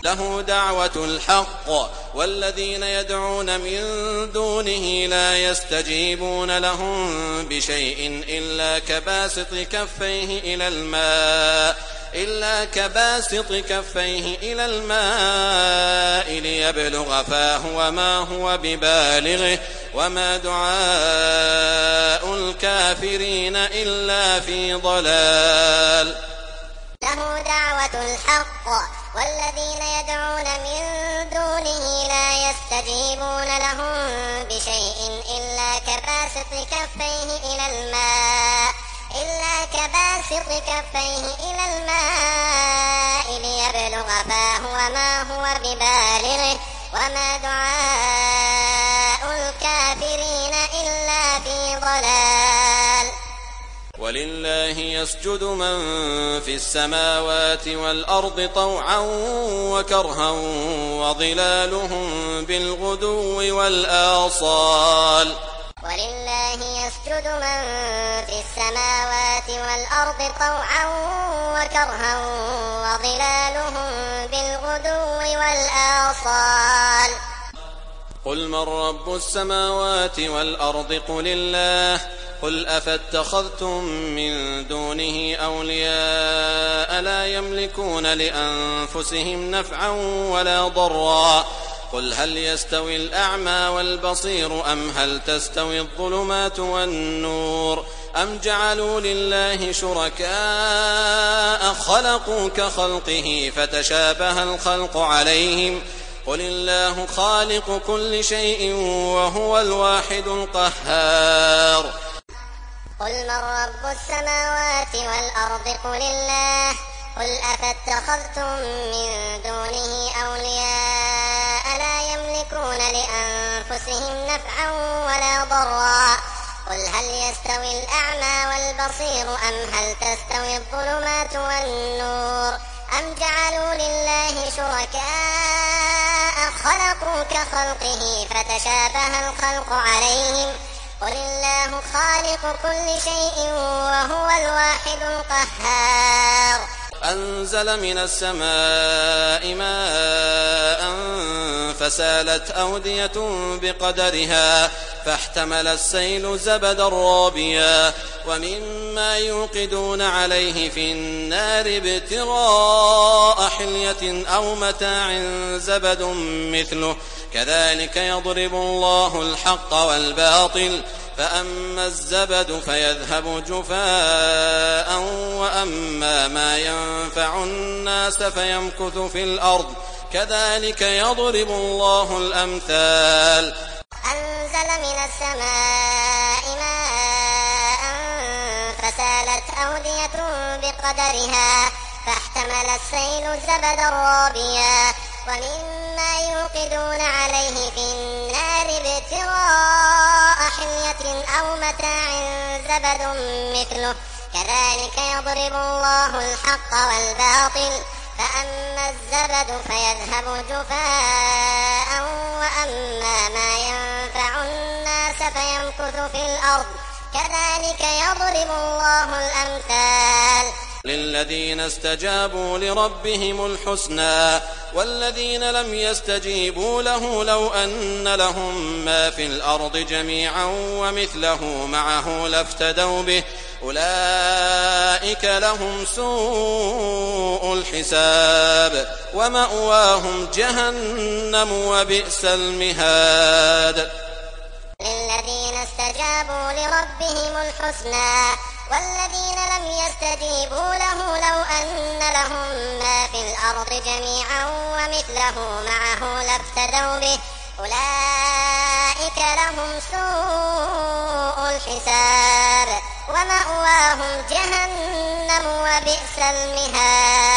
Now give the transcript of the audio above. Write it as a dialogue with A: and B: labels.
A: له دعوة الحق والذين يدعون من دونه لا يستجيبون لهم بشيء إلا كباسط كفيه إلى الماء ليبلغ فاه وما هو ببالغه وما دعاء الكافرين إلا في ضلال.
B: له دعوة الحق والذين يدعون من دونه لا يستجيبون لهم بشيء إلا كباسط كفيه إلى الماء ليبلغ فاه وما هو ببالغه وما دعاء الكافرين إلا في ضلال.
A: ولله يسجد من في السماوات والأرض طوعا وكرها وظلالهم بالغدو والآصال.
B: ولله يسجد من في السماوات والأرض طوعا وكرها وظلالهم بالغدو والآصال.
A: قل من رب السماوات والأرض قل الله قل أفاتخذتم من دونه أولياء لا يملكون لأنفسهم نفعا ولا ضرا قل هل يستوي الأعمى والبصير أم هل تستوي الظلمات والنور أم جعلوا لله شركاء خلقوا كخلقه فتشابه الخلق عليهم قل الله خالق كل شيء وهو الواحد القهار.
B: قل من رب السماوات والأرض قل الله قل أفاتخذتم من دونه أولياء لا يملكون لأنفسهم نفعا ولا ضرا قل هل يستوي الأعمى والبصير أم هل تستوي الظلمات والنور أم جعلوا لله شركاء خلقوا كخلقه فتشابه الخلق عليهم قل الله خالق كل شيء وهو الواحد القهار.
A: أنزل من السماء ماء فسالت أودية بقدرها فاحتمل السيل زبدا رابيا ومما يوقدون عليه في النار ابتغاء حلية أو متاع زبد مثله كذلك يضرب الله الحق والباطل فأما الزبد فيذهب جفاء وأما ما ينفع الناس فيمكث في الأرض كذلك يضرب الله الأمثال.
B: أنزل من السماء ماء فسالت أودية بقدرها فاحتمل السيل زبدا رابيا ومما يوقدون عليه في النار ابتغاء حلية أو متاع زبد مثله كذلك يضرب الله الحق والباطل فأما الزبد فيذهب جفاء وأما ما ينفع الناس فيمكث في الأرض كذلك يضرب الله الأمثال.
A: للذين استجابوا لربهم الحسنى والذين لم يستجيبوا له لو أن لهم ما في الأرض جميعا ومثله معه لافتدوا به أولئك لهم سوء الحساب ومأواهم جهنم وبئس المهاد.
B: للذين استجابوا لربهم الحسنى والذين لم يستجيبوا له لو أن لهم ما في الأرض جميعا ومثله معه لافتدوا به أولئك لهم سوء الحساب ومأواهم جهنم وبئس المهاد.